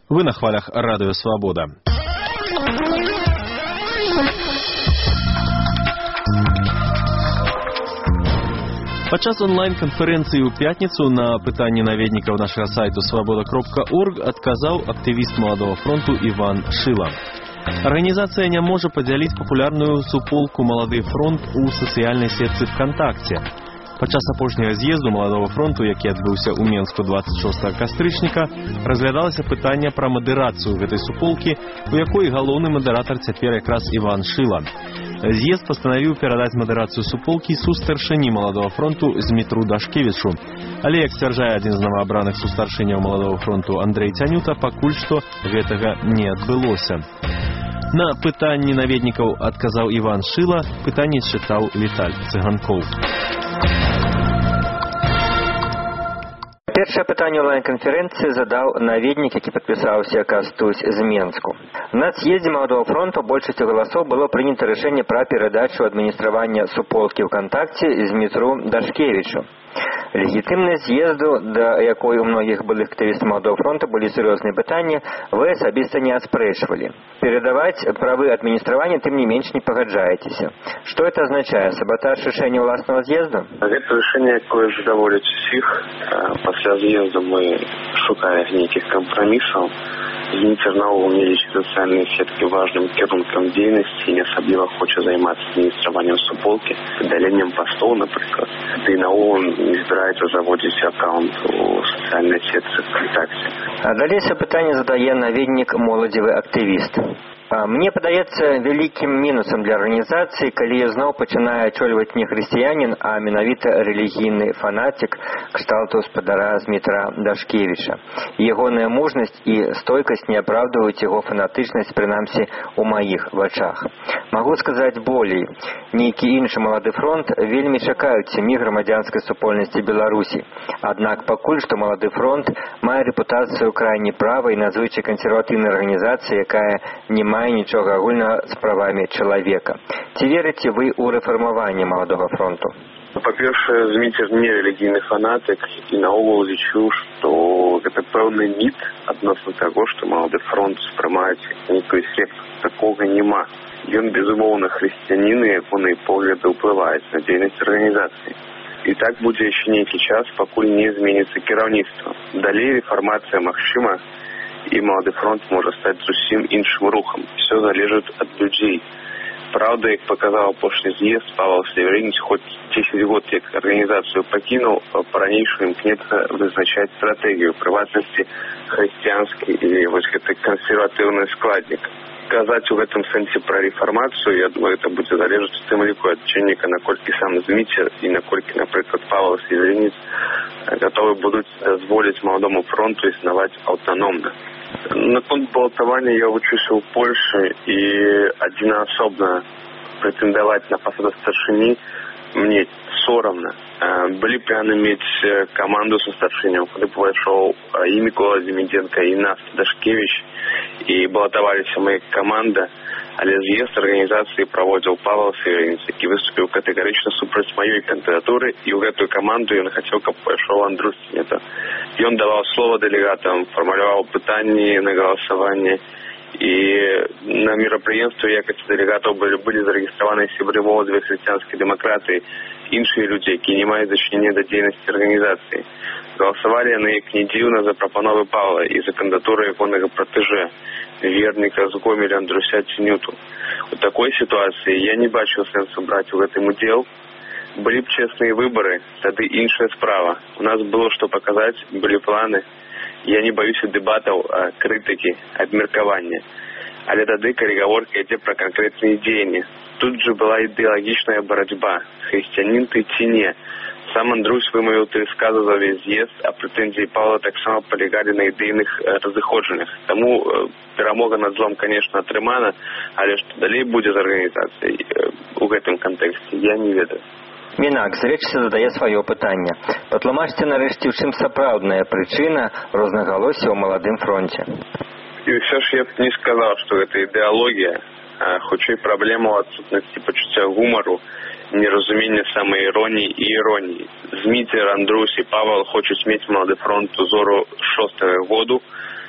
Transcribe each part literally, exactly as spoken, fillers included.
Вы на хвалях Радио Свобода. Падчас онлайн-канферэнцыі ў пятніцу на пытанні наведнікаў нашага сайту свобода кропка орг адказаў актывіст Маладога фронту Іван Шыла. Арганізацыя не можа падзяліць папулярную суполку «Малады фронт» у сацыяльнай сетцы ВКонтакце. Падчас апошняга з'езду Маладога фронту, які адбыўся ў Менску дваццаць шостага кастрычніка, разглядалася пытанне пра мадэрацыю гэтай суполкі, у якой галоўны мадэратар цяпер якраз Іван Шыла. З'езд пастанавіў перадаць мадэрацыю суполкі сустаршыні Маладога фронту Змітру Дашкевічу. Але, як сцвярджае адзін з новаабраных сустаршыняў Маладога фронту Андрэй Цянюта, пакуль што гэтага не адбылося. На пытанні наведнікаў адказаў Іван Шыла, пытанне чытаў Віталь Цыганкоў. Першае пытанне онлайн-канферэнцыі задаў наведнік, які падпісаўся Кастусь з Менску. На з'ездзе Маладога фронту большасцю галасоў было прынята рашэнне пра перадачу адміністравання суполкі ВКонтакце Змітру Дашкевічу. Легітымнасць з'езду, да якой у многіх былых актывістаў Маладога фронту былі сур'ёзныя пытанні, вы асабіста не аспрэчвалі. Перадаваць правы адміністравання тым не менш не пагаджаецеся. Што это азначае? Саботаж рашэння ўласнага з'езду? Гэта рашэнне, якое задаволіць усіх. Пасля з'езду мы шукаем нейкіх кампрамісаў. Зміцер наогул не лічыць сацыяльныя сеткі важным кірункам дзейнасці і не асабліва хоча займацца адміністраваннем суполкі, падаленнем пастоў, напрыклад. Ды і наогул не збіраецца заводзіць аккаунт у сацыяльнай сетцы ВКонтакце. А далей пытанне задае наведнік моладзевы актывіст. Мне падаецца вялікім мінусам для арганізацыі, калі зноў пачынае ачольваць не хрысціянін, а менавіта рэлігійны фанатик кшталту спадара Змітра Дашкевіча. Ягоная мужнасць і стойкасць не апраўдваюць яго фанатычнасць, прынамсі, у маіх вачах. Магу сказаць болей. Нейкі іншы Малады фронт вельмі чакаюць сям'і грамадзянскай супольнасці Беларусі. Аднак пакуль што Малады фронт мае рэпутацыю крайне правай і надзвычай кансерватыўнай арганізацыі, якая не мае мае нічога агульнага з правамі чалавека. Ці верыце вы ў рэфармаванне Маладога фронту? Па-першае, Зміцер не рэлігійны фанатык і наогул лічу, што гэта пэўны міт адносна таго, што Малады фронт спрымаюць нейкую секту. Такога няма. Ён, безумоўна, хрысціянін, і ягоныя погляды ўплываюць на дзейнасць арганізацыі. І так будзе яшчэ нейкі час, пакуль не зменіцца кіраўніцтва. Далей рэфармацыя магчыма, і Малады фронт можа стаць зусім іншым рухам. Все залежыць ад людзей. Праўда, як паказаў апошні з'езд, Павел Северинич, хоць дзесяць год як арганізацыю пакінуў, па-ранейшаму імкнецца вызначаць стратэгію, прыватнасці хрысціянскі і вось гэты кансерватыўны складнік. Казаць у гэтым сэнсе пра рэфармацыю, я думаю, это будзе залежаць у тым ліку ад чынніка, наколькі сам Зміцер і наколькі, напрыклад, Павел Северинич гатовы будуць дазволіць Маладому фронту існаваць аўтаномна. Наконт балатавання я вучуся ў Польшы, і адзінаасобна прэтэндаваць на пасаду старшыні мне сорамна. Былі б яны мець каманду са старшыняў, куды пайшоў і Мікола Демідзенка, і Наста Дашкевіч, і балатаваліся моя каманда, але з'езд арганізацыі праводзіў Павел Северинич, які выступіў катэгарычна супраць маёй кандыдатуры, і ў гэтую каманду ён хацеў, каб пайшоў Андрус Цінета. Ён даваў слова дэлегатам, фармуляваў пытанні на галасаванне, і на мерапрыемстве якасці дэлегатаў былі, былі зарэгістраваны сябры моладзевай хрысціянскай дэмакратыі, іншыя людзі, якія не маюць дачынення да дзейнасці арганізацыі. Галасавалі яны, як не дзіўна, за прапановы Павла і за кандыдатуру ягонага пратэжэ, верніка з Гомеля Андруся Цінюту. У такой сітуацыі я не бачыў сэнсу браць у гэтым удзел. Былі б чесныя выбары, тады іншая справа. У нас было што паказаць, былі планы. Я не баюся дэбатаў, крытыкі, абмеркавання. Але тады, калі гаворка ідзе пра канкрэтныя дзеянні. Тут жа была ідэалагічная барацьба. Хрысціянін ты ці не. Сам Андрусь вымавіў тры сказы за ўвесь з'езд, а прэтэнзіі Павла таксама палягалі на ідэйных разыходжаннях. Таму перамога над злом, конечно, атрымана, але што далей будзе з арганізацыяй у гэтым кантэксце, я не ведаю. Мінак, зрэчыся задае сваё пытанне. Патлумачце нарэшце, у чым сапраўдная прычына рознагалосся ў Маладым фронце. І ўсё ж я б не сказаў, што гэта ідэалогія, а хутчэй праблема ў адсутнасці пачуцця гумару, неразумение самоиронии и иронии. Зміцер, Андрус и Павел хочуць мець Малады фронт узору шостага году,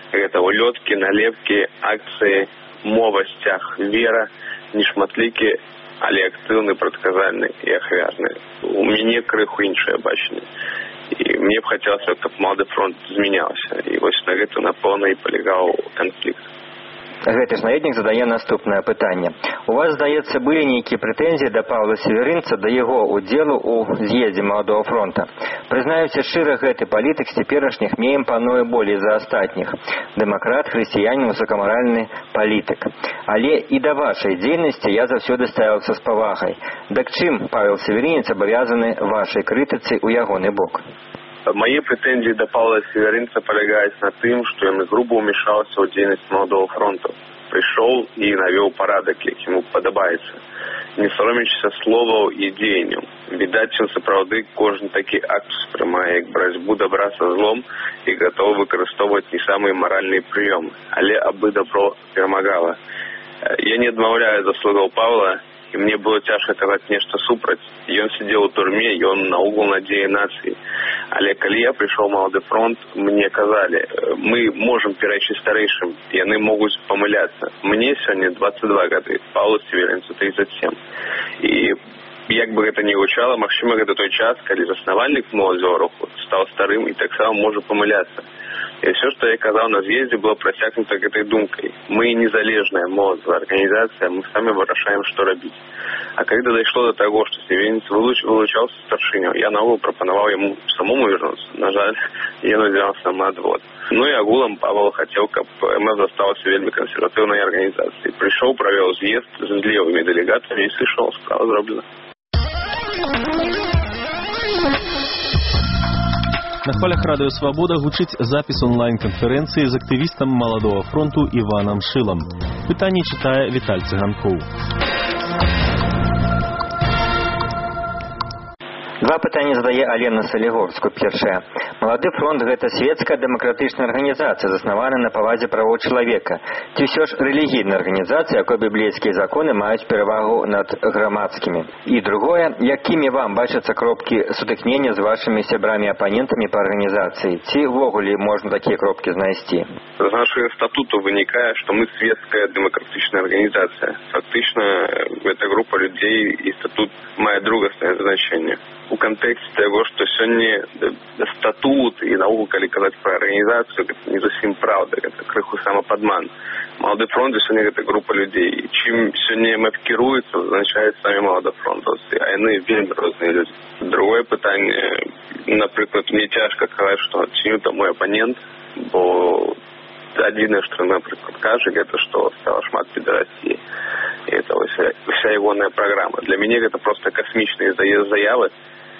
Гэта улёткі, налепкі, акцыі, мова, сцяг, вера, не шматлікі, але актыўны, прадказальны і ахвярны. У мяне крыху іншае бачанне. І мне б хацелася, каб малады фронт змяняўся. І вось на гэта, напэўна, і палягаў канфлікт. Гэты ж наведнік задае наступнае пытанне. У вас, здаецца, былі нейкія прэтэнзіі да Паўла Северынца, да яго удзелу ў з'ездзе Маладога фронта. Прызнаюся шчыра, гэты палітык з цяперашніх мне імпануе болей за астатніх. Дэмакрат, хрысціянін, высокамаральны палітык. Але і да вашай дзейнасці я заўсёды ставіўся з павагай. Дык чым Павел Северынец абавязаны вашай крытыцы ў ягоны бок? Мои претензии до Павла Северинца полягают на тым, что он грубо умешался в деятельность Молодого фронта. Пришел и навел порядок, как ему подобается. Не соромячись словов и деянием. Видать, что сапраўды кожен такі акт сприймає як боротьбу добра со злом и готов використовувати не самые моральные приемы. Але аби добро перемагало. Я не адмаўляю заслугаў Павла, и мне было цяжка казаць нешта супраць. Ён сидел у турме, и он наогул надзея нации. Але калі я пришел в Молодой фронт, мне казали, мы можем перайсці старэйшым, яны могуць памыляцца. Мне сегодня двадцать два гады, Павлу Северинцу тридцать семь. И як бы гэта ни гучала, магчыма, гэта той час, калі заснавальнік моладзевага руху стал старым и таксама можа памыляцца. И все, что я казал на съезде, было просякнуто этой думкой. Мы незалежная молодая организация, мы сами вырашаем, что робить. А когда дошло до того, что Северинец вылуч, вылучался старшиню, я наогул пропоновал ему самому вернуться. На жаль, я надеялся на отвод. Ну и агулом Павел хотел, чтобы МФ засталась вельми консервативной организацией. Пришел, провел съезд с левыми делегатами и слышал, справа зроблена. На хвалях Радыё Свабода гучыць запіс онлайн-канферэнцыі з актывістам Маладога фронту Іванам Шылам. Пытанне чытае Віталь Цыганкоў. Два пытання задае Алена Салігорску. Першае. Малады фронт – гэта светская дэмакратычная арганізацыя, заснаваная на павазе правоў чалавека. Ці ўсё ж рэлігійная арганізацыя, якой біблейскія законы маюць перавагу над грамадскімі. І другое, якімі вам бачацца кропкі сутыкнення з вашымі сябрамі-апанентамі па арганізацыі? Ці ввогуле можна такія кропкі знайсці? З нашего статута вынікае, што мы светская дэмакратычная арганізацыя. Фактычна, гэта група людзей, і статут мае другаснае значэнне. У контексте того, что сегодня статут и наогул, калі казаць про организацию, это не зусім правда, это крыху самоподман. Молодой фронт сегодня это группа людей. И чем сегодня МФ кіруецца, означает сами молодой фронтовцы, а яны вельмі розныя люди. Другое пытанне, например, мне тяжко сказать, что чью то мой оппонент, бо адзінае, што, например, кажа, это что стало шмат педерастии. И это вся ягоная программа. Для меня это просто космічныя заявы.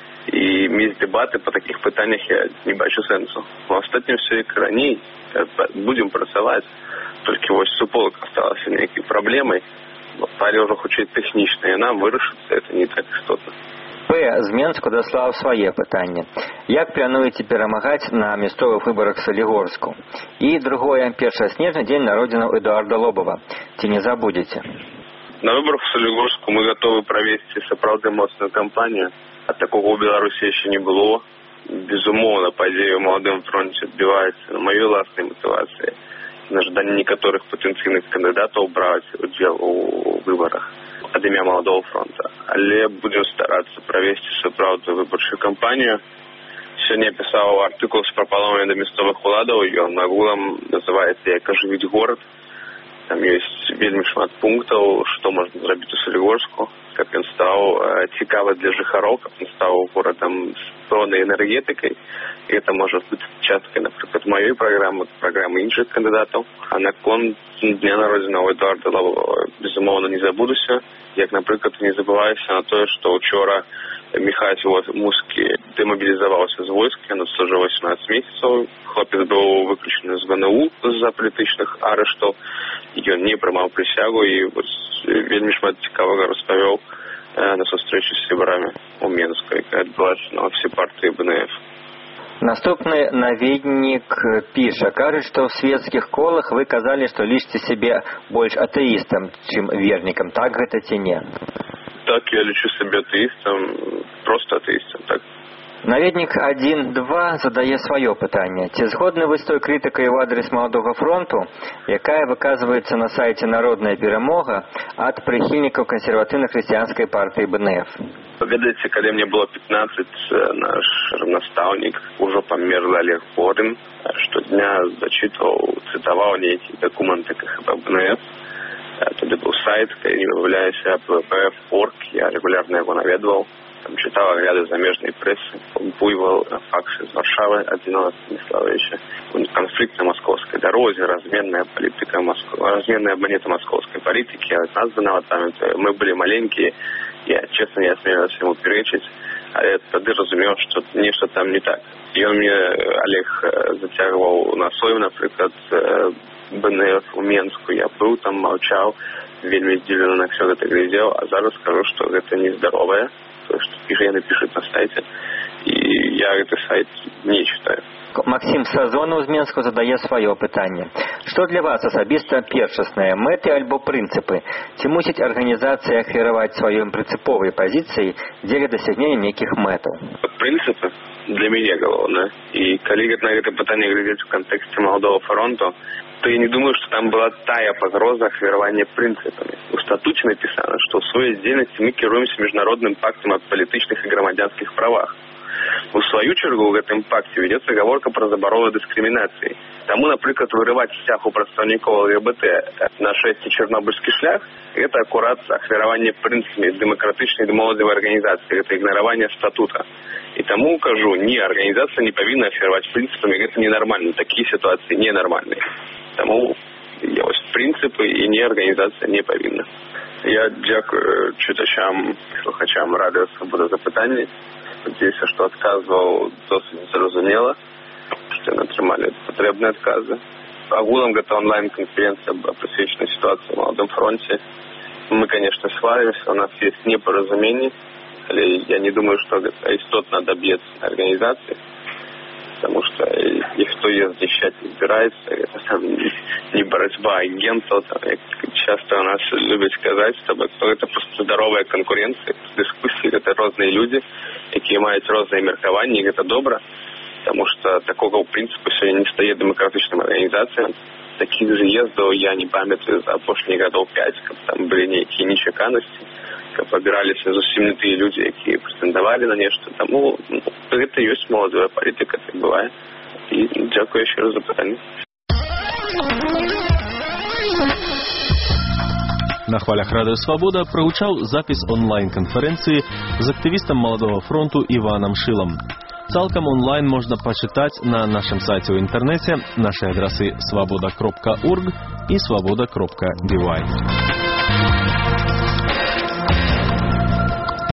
И міць дебаты по таких пытаниях я не бачу сэнсу. В астатнім все як раней. Будем працаваць. Толькі вось суполак осталася нейкай праблемай. Але ўжо хутчэй тэхнічна, і нам вырашыцца это не так істотна. П. з Менску даслаў свае пытанне. Як плануеце перамагаць на мясцовых выбарах Салігорску? І другое, першае снежня, дзень народзінаў Эдуарда Лобова. Ці не забудзеце? На выборах в Солигорску мы готовы провести сапраўды моцную кампанию. А такого у Беларуси еще не было. Безумовно, по идее, в Молодом фронте отбивается на моей властной мотивации, на ожидании некоторых потенциальных кандидатов брать удел у выборах от имя Молодого фронта. Але будем стараться провести сапраўды выборчую кампанию. Сегодня я писал артикул с пропалованием до местных уладов, и он нагулом называется «Як оживить город». Там есть вельмі шмат пунктаў, што можна зрабіць у Салігорску, каб ён стаў цікавы для жыхароў, каб ён стаў горадам з пэўнай энергетыкай. І гэта можа быць часткай, напрыклад, маёй праграмы, праграмы іншых кандыдатаў. А наконт дня народзінаў Эдуарда Лобова, безумоўна, не забудуся. Як, напрыклад, не забываюся на тое, што учора Михайло Мускі демобілізаваўся з войска, ён адслужыў восемнадцать месяцаў. Хлопец быў выключены з ВНУ з-за палітычных арыштаў. Ён не прымаў прысягу і вельмі шмат цікавага распавёў на сустрэчы з сябрамі ў Менску, якая адбылася на ўсе партыі БНФ. Наступны наведнік піша, кажа, што ў свецкіх колах вы казалі, што лічыце сябе больш атэістам, чым вернікам. Так гэта ці не? Так, я лічу сябе атэістам, проста атэістам, так. Наведнік один два задае сваё пытанне. Ці згодны вы з той крытыкай у адрес Маладога фронту, якая выказваецца на сайце «Народная перамога» ад прыхільнікаў кансерватыўна-хрысціянскай партыі бэ эн эф? Ведаеце, калі мне было пятнаццаць, наш настаўнік, ужо памерлы Олег Борым, штодня зачытваў, цытаваў нейкія дакументы ка ха бэ бэ эн эф. Тады быў сайт, калі не выбаўляюся, бэ вэ бэ эф точка орг, я регулярна яго наведваў. Там читал огляды замежной прессы, буйвол, факсы из Варшавы, Одинова Станиславовича, конфликт на московской дороге, разменная политика, Москвы, разменная монета московской политики, от нас виноватами, мы были маленькие, я, честно, не осмелился ему перечить, а я тогда разумел, что нечто там не так. И он мне, Олег, затягивал на свою, например, бэ эн эф у Менску, я был там, молчал, вельми здивленно на все это глядел, а зараз скажу, что это нездоровое. Что Ирина пишет на сайте, и я этот сайт не читаю. Максим Сазонов з Менску задае сваё пытанне. Што для вас асабіста першаснае, мэты альбо прынцыпы? Ці мусіць арганізацыя ахвяраваць сваёй прынцыповай пазіцыяй дзеля дасягнення нейкіх мэтаў? Прынцыпы для мяне галоўнае. І калі на гэта пытанне глядзець у кантэксце Маладога фронту, то я не думаю, что там была тая погроза ахвяравання прынцыпамі. У статуце написано, что в своей деятельности мы кіруемся международным пактом о палітычных и грамадзянскіх правах. У свою чергу в этом пакте ведется оговорка про заборону дискриминации. Тому, например, вырывать сцяг у представников эл гэ бэ тэ на шесте чернобыльский шлях, это аккурат ахвяравання прынцыпамі демократичной и молодой организации, это игнорование статута. И тому укажу, ни организация не повинна ахвяраваць прынцыпамі, это ненормально, такие ситуации ненормальные. Тому есть принципы, и не организация не повинна. Я дякую читачам, слухачам радио «Свобода» за пытанне. Спадзяюся, што адказваў досыць зразумела, што яны атрымалі патрэбныя адказы. Агулам гэта онлайн-конференция прысвечана ситуации на Маладым фронте. Мы, конечно, сваримся, у нас есть непоразумение, але я не думаю, что это истотно добьется организации, потому что их кто ест защищать избирается, это там не борьба агентов, там, часто у нас любят сказать, чтобы это просто здоровая конкуренция, дискуссии, это разные люди, которые имеют разные меркования, и это добро, потому что такого принципа сегодня не стоит демократичным организациям. Таких же ездов я не памятаю за прошлые годов пять, как там были некие нечаканности, как побирались зовсім не ті люди, які претендовали на нечто. Тому ну, это есть молодая политика, так бывает. И дякую еще раз за питание. На хвалях Радио Свобода прогучаў запіс онлайн-канферэнцыі з актывістам Маладога фронту Іванам Шылам. Цалкам онлайн можна пачытаць на нашым сайце ў інтэрнэце, нашы адрасы свобода кропка орг і свобода кропка бівай.